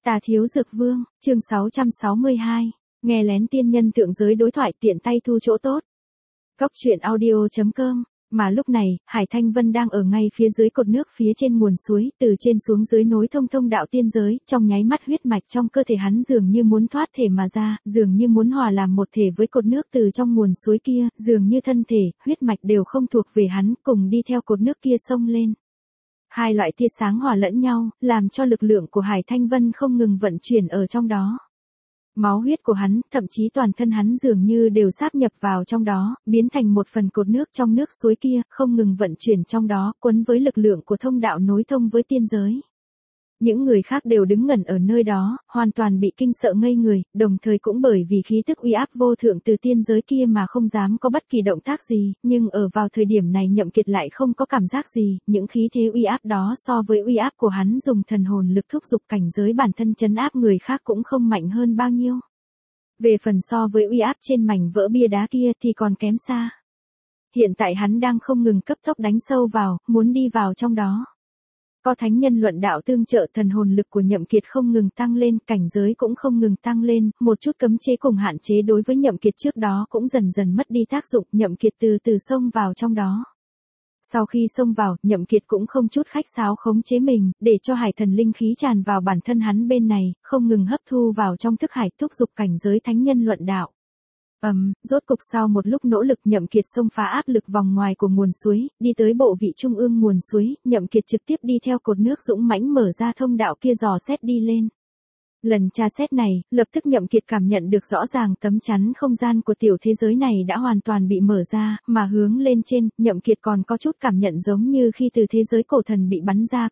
Tà Thiếu Dược Vương, chương 662, nghe lén tiên nhân thượng giới đối thoại tiện tay thu chỗ tốt. Cốc truyện audio.com, mà lúc này, Hải Thanh Vân đang ở ngay phía dưới cột nước phía trên nguồn suối, từ trên xuống dưới nối thông thông đạo tiên giới, trong nháy mắt huyết mạch trong cơ thể hắn dường như muốn thoát thể mà ra, dường như muốn hòa làm một thể với cột nước từ trong nguồn suối kia, dường như thân thể, huyết mạch đều không thuộc về hắn, cùng đi theo cột nước kia xông lên. Hai loại tia sáng hòa lẫn nhau, làm cho lực lượng của Hải Thanh Vân không ngừng vận chuyển ở trong đó. Máu huyết của hắn, thậm chí toàn thân hắn dường như đều sáp nhập vào trong đó, biến thành một phần cột nước trong nước suối kia, không ngừng vận chuyển trong đó, quấn với lực lượng của thông đạo nối thông với tiên giới. Những người khác đều đứng ngẩn ở nơi đó, hoàn toàn bị kinh sợ ngây người, đồng thời cũng bởi vì khí tức uy áp vô thượng từ tiên giới kia mà không dám có bất kỳ động tác gì, nhưng ở vào thời điểm này Nhậm Kiệt lại không có cảm giác gì, những khí thế uy áp đó so với uy áp của hắn dùng thần hồn lực thúc giục cảnh giới bản thân trấn áp người khác cũng không mạnh hơn bao nhiêu. Về phần so với uy áp trên mảnh vỡ bia đá kia thì còn kém xa. Hiện tại hắn đang không ngừng cấp tốc đánh sâu vào, muốn đi vào trong đó. Có thánh nhân luận đạo tương trợ, thần hồn lực của Nhậm Kiệt không ngừng tăng lên, cảnh giới cũng không ngừng tăng lên, một chút cấm chế cùng hạn chế đối với Nhậm Kiệt trước đó cũng dần dần mất đi tác dụng, Nhậm Kiệt từ từ xông vào trong đó. Sau khi xông vào, Nhậm Kiệt cũng không chút khách sáo khống chế mình, để cho hải thần linh khí tràn vào bản thân hắn bên này, không ngừng hấp thu vào trong thức hải, thúc giục cảnh giới thánh nhân luận đạo. Rốt cục sau một lúc nỗ lực Nhậm Kiệt xông phá áp lực vòng ngoài của nguồn suối, đi tới bộ vị trung ương nguồn suối, Nhậm Kiệt trực tiếp đi theo cột nước dũng mãnh mở ra thông đạo kia dò xét đi lên. Lần tra xét này, lập tức Nhậm Kiệt cảm nhận được rõ ràng tấm chắn không gian của tiểu thế giới này đã hoàn toàn bị mở ra, mà hướng lên trên, Nhậm Kiệt còn có chút cảm nhận giống như khi từ thế giới cổ thần bị bắn ra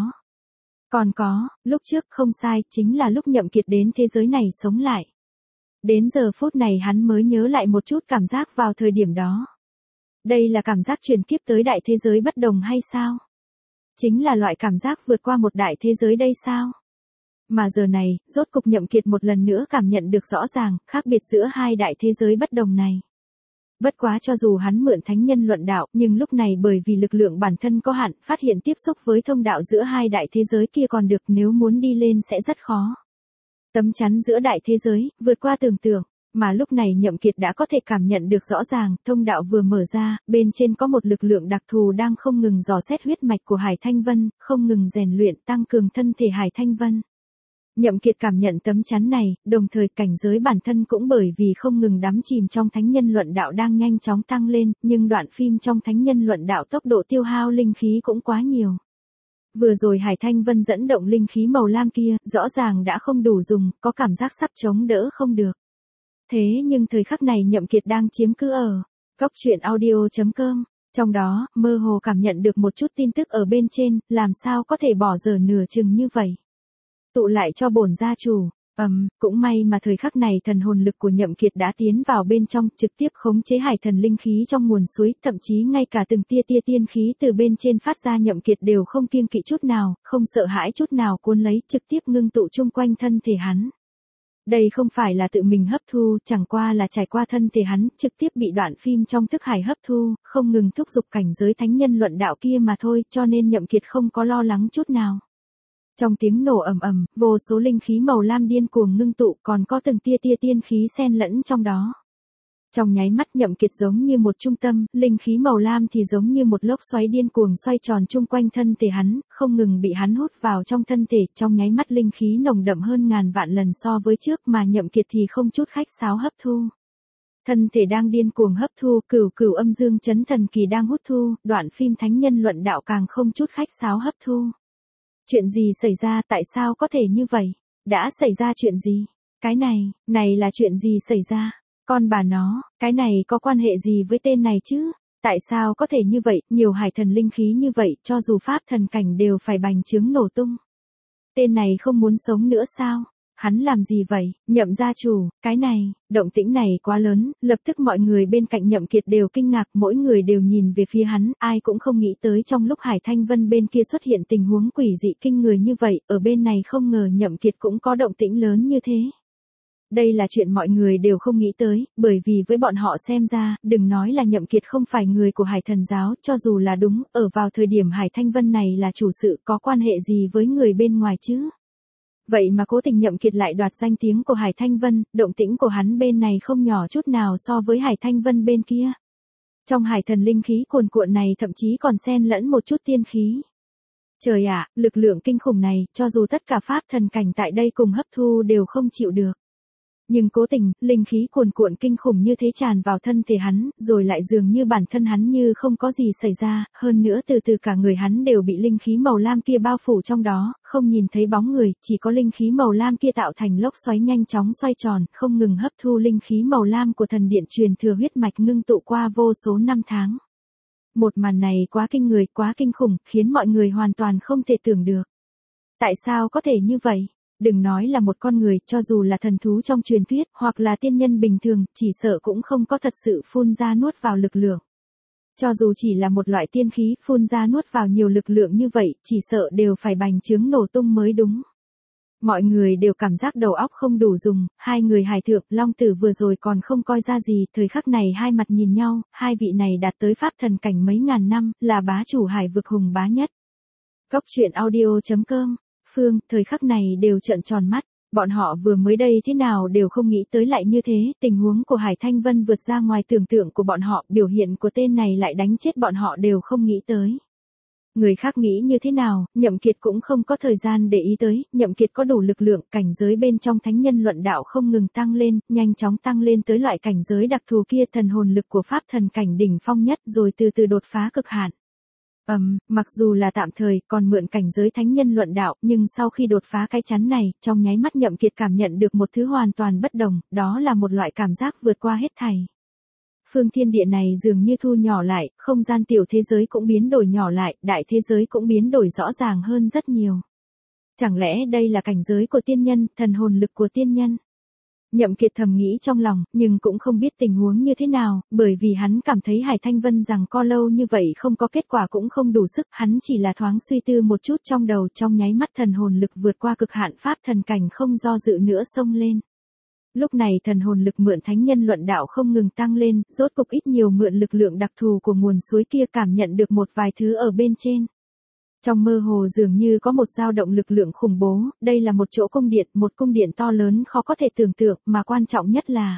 Còn có, lúc trước không sai, chính là lúc Nhậm Kiệt đến thế giới này sống lại. Đến giờ phút này hắn mới nhớ lại một chút cảm giác vào thời điểm đó. Đây là cảm giác truyền kiếp tới đại thế giới bất đồng hay sao? Chính là loại cảm giác vượt qua một đại thế giới đây sao? Mà giờ này, rốt cục Nhậm Kiệt một lần nữa cảm nhận được rõ ràng, khác biệt giữa hai đại thế giới bất đồng này. Bất quá cho dù hắn mượn thánh nhân luận đạo, nhưng lúc này bởi vì lực lượng bản thân có hạn, phát hiện tiếp xúc với thông đạo giữa hai đại thế giới kia còn được, nếu muốn đi lên sẽ rất khó. Tấm chắn giữa đại thế giới, vượt qua tưởng tượng, mà lúc này Nhậm Kiệt đã có thể cảm nhận được rõ ràng, thông đạo vừa mở ra, bên trên có một lực lượng đặc thù đang không ngừng dò xét huyết mạch của Hải Thanh Vân, không ngừng rèn luyện tăng cường thân thể Hải Thanh Vân. Nhậm Kiệt cảm nhận tấm chắn này, đồng thời cảnh giới bản thân cũng bởi vì không ngừng đắm chìm trong thánh nhân luận đạo đang nhanh chóng tăng lên, nhưng đoạn phim trong thánh nhân luận đạo tốc độ tiêu hao linh khí cũng quá nhiều. Vừa rồi Hải Thanh Vân dẫn động linh khí màu lam kia, rõ ràng đã không đủ dùng, có cảm giác sắp chống đỡ không được. Thế nhưng thời khắc này Nhậm Kiệt đang chiếm cứ ở Cốc truyện audio.com, trong đó, mơ hồ cảm nhận được một chút tin tức ở bên trên, làm sao có thể bỏ dở nửa chừng như vậy. Tụ lại cho bổn gia chủ. Cũng may mà thời khắc này thần hồn lực của Nhậm Kiệt đã tiến vào bên trong, trực tiếp khống chế hải thần linh khí trong nguồn suối, thậm chí ngay cả từng tia tiên khí từ bên trên phát ra Nhậm Kiệt đều không kiêng kỵ chút nào, không sợ hãi chút nào cuốn lấy, trực tiếp ngưng tụ chung quanh thân thể hắn. Đây không phải là tự mình hấp thu, chẳng qua là trải qua thân thể hắn, trực tiếp bị đoạn phim trong thức hải hấp thu, không ngừng thúc giục cảnh giới thánh nhân luận đạo kia mà thôi, cho nên Nhậm Kiệt không có lo lắng chút nào. Trong tiếng nổ ầm, vô số linh khí màu lam điên cuồng ngưng tụ, còn có từng tia tiên khí xen lẫn trong đó. Trong nháy mắt Nhậm Kiệt giống như một trung tâm, linh khí màu lam thì giống như một lốc xoáy điên cuồng xoay tròn chung quanh thân thể hắn, không ngừng bị hắn hút vào trong thân thể, trong nháy mắt linh khí nồng đậm hơn ngàn vạn lần so với trước mà Nhậm Kiệt thì không chút khách sáo hấp thu. Thân thể đang điên cuồng hấp thu, cửu âm dương chấn thần kỳ đang hút thu, đoạn phim thánh nhân luận đạo càng không chút khách sáo hấp thu. Chuyện gì xảy ra, tại sao có thể như vậy? Đã xảy ra chuyện gì? Cái này là chuyện gì xảy ra? Con bà nó, cái này có quan hệ gì với tên này chứ? Tại sao có thể như vậy, nhiều hải thần linh khí như vậy, cho dù pháp thần cảnh đều phải bành trướng nổ tung. Tên này không muốn sống nữa sao? Hắn làm gì vậy? Nhậm gia chủ, cái này, động tĩnh này quá lớn, lập tức mọi người bên cạnh Nhậm Kiệt đều kinh ngạc, mỗi người đều nhìn về phía hắn, ai cũng không nghĩ tới trong lúc Hải Thanh Vân bên kia xuất hiện tình huống quỷ dị kinh người như vậy, ở bên này không ngờ Nhậm Kiệt cũng có động tĩnh lớn như thế. Đây là chuyện mọi người đều không nghĩ tới, bởi vì với bọn họ xem ra, đừng nói là Nhậm Kiệt không phải người của Hải Thần giáo, cho dù là đúng, ở vào thời điểm Hải Thanh Vân này là chủ sự, có quan hệ gì với người bên ngoài chứ? Vậy mà cố tình Nhậm Kiệt lại đoạt danh tiếng của Hải Thanh Vân, động tĩnh của hắn bên này không nhỏ chút nào so với Hải Thanh Vân bên kia. Trong hải thần linh khí cuồn cuộn này thậm chí còn xen lẫn một chút tiên khí. Trời ạ, lực lượng kinh khủng này, cho dù tất cả pháp thần cảnh tại đây cùng hấp thu đều không chịu được. Nhưng cố tình, linh khí cuồn cuộn kinh khủng như thế tràn vào thân thể hắn, rồi lại dường như bản thân hắn như không có gì xảy ra, hơn nữa từ từ cả người hắn đều bị linh khí màu lam kia bao phủ trong đó, không nhìn thấy bóng người, chỉ có linh khí màu lam kia tạo thành lốc xoáy nhanh chóng xoay tròn, không ngừng hấp thu linh khí màu lam của thần điện truyền thừa huyết mạch ngưng tụ qua vô số năm tháng. Một màn này quá kinh người, quá kinh khủng, khiến mọi người hoàn toàn không thể tưởng được. Tại sao có thể như vậy? Đừng nói là một con người, cho dù là thần thú trong truyền thuyết, hoặc là tiên nhân bình thường, chỉ sợ cũng không có thật sự phun ra nuốt vào lực lượng. Cho dù chỉ là một loại tiên khí phun ra nuốt vào nhiều lực lượng như vậy, chỉ sợ đều phải bành trướng nổ tung mới đúng. Mọi người đều cảm giác đầu óc không đủ dùng, hai người hải thượng, long tử vừa rồi còn không coi ra gì, thời khắc này hai mặt nhìn nhau, hai vị này đạt tới pháp thần cảnh mấy ngàn năm, là bá chủ hải vực hùng bá nhất. Cốc truyện audio.com, Phương, thời khắc này đều trợn tròn mắt, bọn họ vừa mới đây thế nào đều không nghĩ tới lại như thế, tình huống của Hải Thanh Vân vượt ra ngoài tưởng tượng của bọn họ, biểu hiện của tên này lại đánh chết bọn họ đều không nghĩ tới. Người khác nghĩ như thế nào, Nhậm Kiệt cũng không có thời gian để ý tới, Nhậm Kiệt có đủ lực lượng, cảnh giới bên trong thánh nhân luận đạo không ngừng tăng lên, nhanh chóng tăng lên tới loại cảnh giới đặc thù kia, thần hồn lực của pháp thần cảnh đỉnh phong nhất rồi từ từ đột phá cực hạn. Mặc dù là tạm thời, còn mượn cảnh giới thánh nhân luận đạo, nhưng sau khi đột phá cái chắn này, trong nháy mắt Nhậm Kiệt cảm nhận được một thứ hoàn toàn bất đồng, đó là một loại cảm giác vượt qua hết thảy. Phương thiên địa này dường như thu nhỏ lại, không gian tiểu thế giới cũng biến đổi nhỏ lại, đại thế giới cũng biến đổi rõ ràng hơn rất nhiều. Chẳng lẽ đây là cảnh giới của tiên nhân, thần hồn lực của tiên nhân? Nhậm Kiệt thầm nghĩ trong lòng, nhưng cũng không biết tình huống như thế nào, bởi vì hắn cảm thấy Hải Thanh Vân rằng co lâu như vậy không có kết quả cũng không đủ sức, hắn chỉ là thoáng suy tư một chút trong đầu, trong nháy mắt thần hồn lực vượt qua cực hạn pháp thần cảnh không do dự nữa xông lên. Lúc này thần hồn lực mượn thánh nhân luận đạo không ngừng tăng lên, rốt cục ít nhiều mượn lực lượng đặc thù của nguồn suối kia cảm nhận được một vài thứ ở bên trên. Trong mơ hồ dường như có một dao động lực lượng khủng bố, đây là một chỗ một cung điện to lớn khó có thể tưởng tượng, mà quan trọng nhất là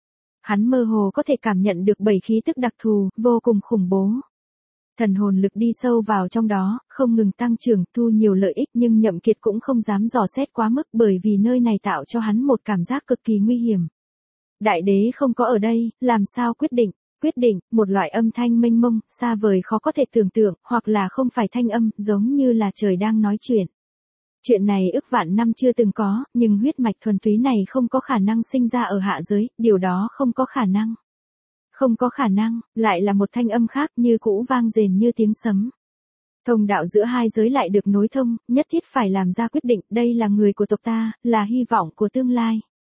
hắn mơ hồ có thể cảm nhận được 7 khí tức đặc thù, vô cùng khủng bố. Thần hồn lực đi sâu vào trong đó, không ngừng tăng trưởng, thu nhiều lợi ích nhưng Nhậm Kiệt cũng không dám dò xét quá mức bởi vì nơi này tạo cho hắn một cảm giác cực kỳ nguy hiểm. Đại đế không có ở đây, làm sao quyết định? Quyết định, một loại âm thanh mênh mông, xa vời khó có thể tưởng tượng, hoặc là không phải thanh âm, giống như là trời đang nói chuyện. Chuyện này ức vạn năm chưa từng có, nhưng huyết mạch thuần túy này không có khả năng sinh ra ở hạ giới, điều đó không có khả năng. Không có khả năng, lại là một thanh âm khác như cũ vang rền như tiếng sấm. Thông đạo giữa hai giới lại được nối thông, nhất thiết phải làm ra quyết định, đây là người của tộc ta, là hy vọng của tương lai.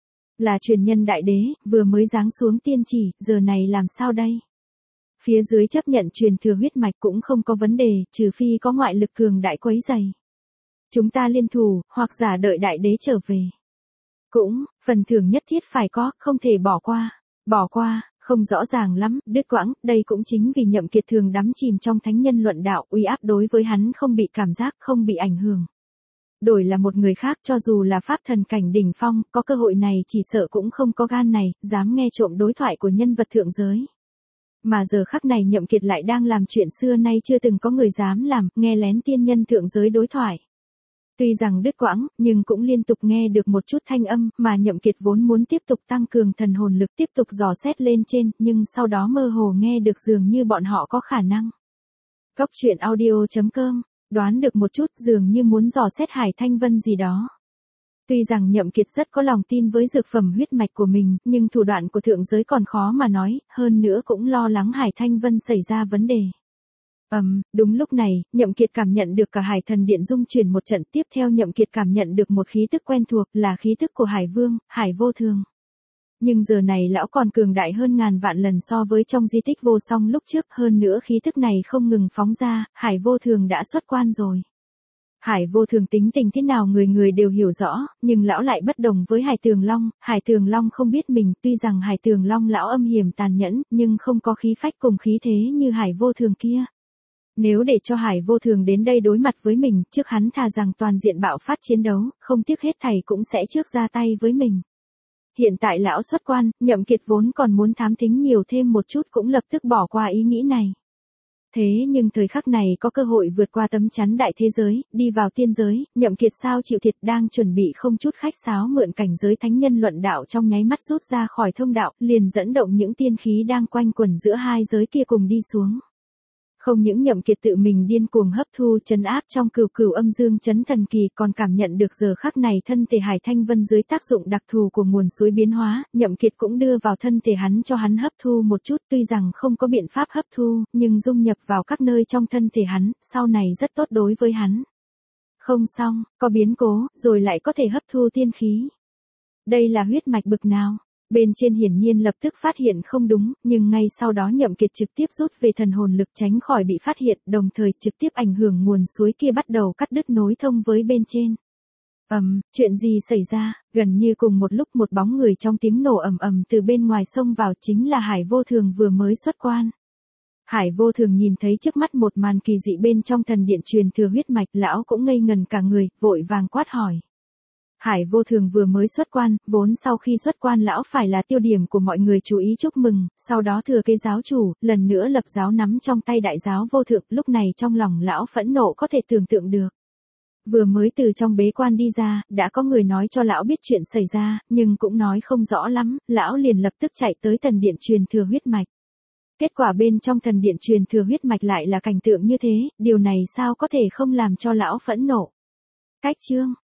Là truyền nhân đại đế, vừa mới giáng xuống tiên chỉ, giờ này làm sao đây? Phía dưới chấp nhận truyền thừa huyết mạch cũng không có vấn đề, trừ phi có ngoại lực cường đại quấy dày. Chúng ta liên thủ, hoặc giả đợi đại đế trở về. Cũng, phần thưởng nhất thiết phải có, không thể bỏ qua. Bỏ qua, không rõ ràng lắm, đứt quãng, đây cũng chính vì Nhậm Kiệt thường đắm chìm trong thánh nhân luận đạo, uy áp đối với hắn không bị cảm giác, không bị ảnh hưởng. Đổi là một người khác cho dù là pháp thần cảnh đỉnh phong, có cơ hội này chỉ sợ cũng không có gan này, dám nghe trộm đối thoại của nhân vật thượng giới. Mà giờ khắc này Nhậm Kiệt lại đang làm chuyện xưa nay chưa từng có người dám làm, nghe lén tiên nhân thượng giới đối thoại. Tuy rằng đứt quãng, nhưng cũng liên tục nghe được một chút thanh âm, mà Nhậm Kiệt vốn muốn tiếp tục tăng cường thần hồn lực tiếp tục dò xét lên trên, nhưng sau đó mơ hồ nghe được dường như bọn họ có khả năng. Cốc truyện audio.com, đoán được một chút dường như muốn dò xét Hải Thanh Vân gì đó. Tuy rằng Nhậm Kiệt rất có lòng tin với dược phẩm huyết mạch của mình, nhưng thủ đoạn của thượng giới còn khó mà nói, hơn nữa cũng lo lắng Hải Thanh Vân xảy ra vấn đề. Đúng lúc này, Nhậm Kiệt cảm nhận được cả Hải Thần Điện rung chuyển một trận, tiếp theo Nhậm Kiệt cảm nhận được một khí tức quen thuộc, là khí tức của Hải Vương, Hải Vô Thường. Nhưng giờ này lão còn cường đại hơn ngàn vạn lần so với trong di tích vô song lúc trước, hơn nữa khí tức này không ngừng phóng ra, Hải Vô Thường đã xuất quan rồi. Hải Vô Thường tính tình thế nào người người đều hiểu rõ, nhưng lão lại bất đồng với Hải Tường Long không biết mình, tuy rằng Hải Tường Long lão âm hiểm tàn nhẫn, nhưng không có khí phách cùng khí thế như Hải Vô Thường kia. Nếu để cho Hải Vô Thường đến đây đối mặt với mình, trước hắn thà rằng toàn diện bạo phát chiến đấu, không tiếc hết thảy cũng sẽ trước ra tay với mình. Hiện tại lão xuất quan, Nhậm Kiệt vốn còn muốn thám thính nhiều thêm một chút cũng lập tức bỏ qua ý nghĩ này. Thế nhưng thời khắc này có cơ hội vượt qua tấm chắn đại thế giới, đi vào tiên giới, Nhậm Kiệt sao chịu thiệt, đang chuẩn bị không chút khách sáo mượn cảnh giới thánh nhân luận đạo trong nháy mắt rút ra khỏi thông đạo, liền dẫn động những tiên khí đang quanh quẩn giữa hai giới kia cùng đi xuống. Không những Nhậm Kiệt tự mình điên cuồng hấp thu trấn áp trong cửu cửu âm dương chấn thần kỳ, còn cảm nhận được giờ khắc này thân thể Hải Thanh Vân dưới tác dụng đặc thù của nguồn suối biến hóa, Nhậm Kiệt cũng đưa vào thân thể hắn cho hắn hấp thu một chút, tuy rằng không có biện pháp hấp thu, nhưng dung nhập vào các nơi trong thân thể hắn, sau này rất tốt đối với hắn. Không xong, có biến cố, rồi lại có thể hấp thu tiên khí. Đây là huyết mạch bực nào? Bên trên hiển nhiên lập tức phát hiện không đúng, nhưng ngay sau đó Nhậm Kiệt trực tiếp rút về thần hồn lực tránh khỏi bị phát hiện, đồng thời trực tiếp ảnh hưởng nguồn suối kia bắt đầu cắt đứt nối thông với bên trên. Chuyện gì xảy ra? Gần như cùng một lúc một bóng người trong tiếng nổ ầm ầm từ bên ngoài xông vào, chính là Hải Vô Thường vừa mới xuất quan. Hải Vô Thường nhìn thấy trước mắt một màn kỳ dị bên trong thần điện truyền thừa huyết mạch, lão cũng ngây ngần cả người, vội vàng quát hỏi. Hải Vô Thường vừa mới xuất quan, vốn sau khi xuất quan lão phải là tiêu điểm của mọi người chú ý chúc mừng, sau đó thừa kế giáo chủ, lần nữa lập giáo nắm trong tay đại giáo vô thượng, lúc này trong lòng lão phẫn nộ có thể tưởng tượng được. Vừa mới từ trong bế quan đi ra, đã có người nói cho lão biết chuyện xảy ra, nhưng cũng nói không rõ lắm, lão liền lập tức chạy tới thần điện truyền thừa huyết mạch. Kết quả bên trong thần điện truyền thừa huyết mạch lại là cảnh tượng như thế, điều này sao có thể không làm cho lão phẫn nộ. Cách chương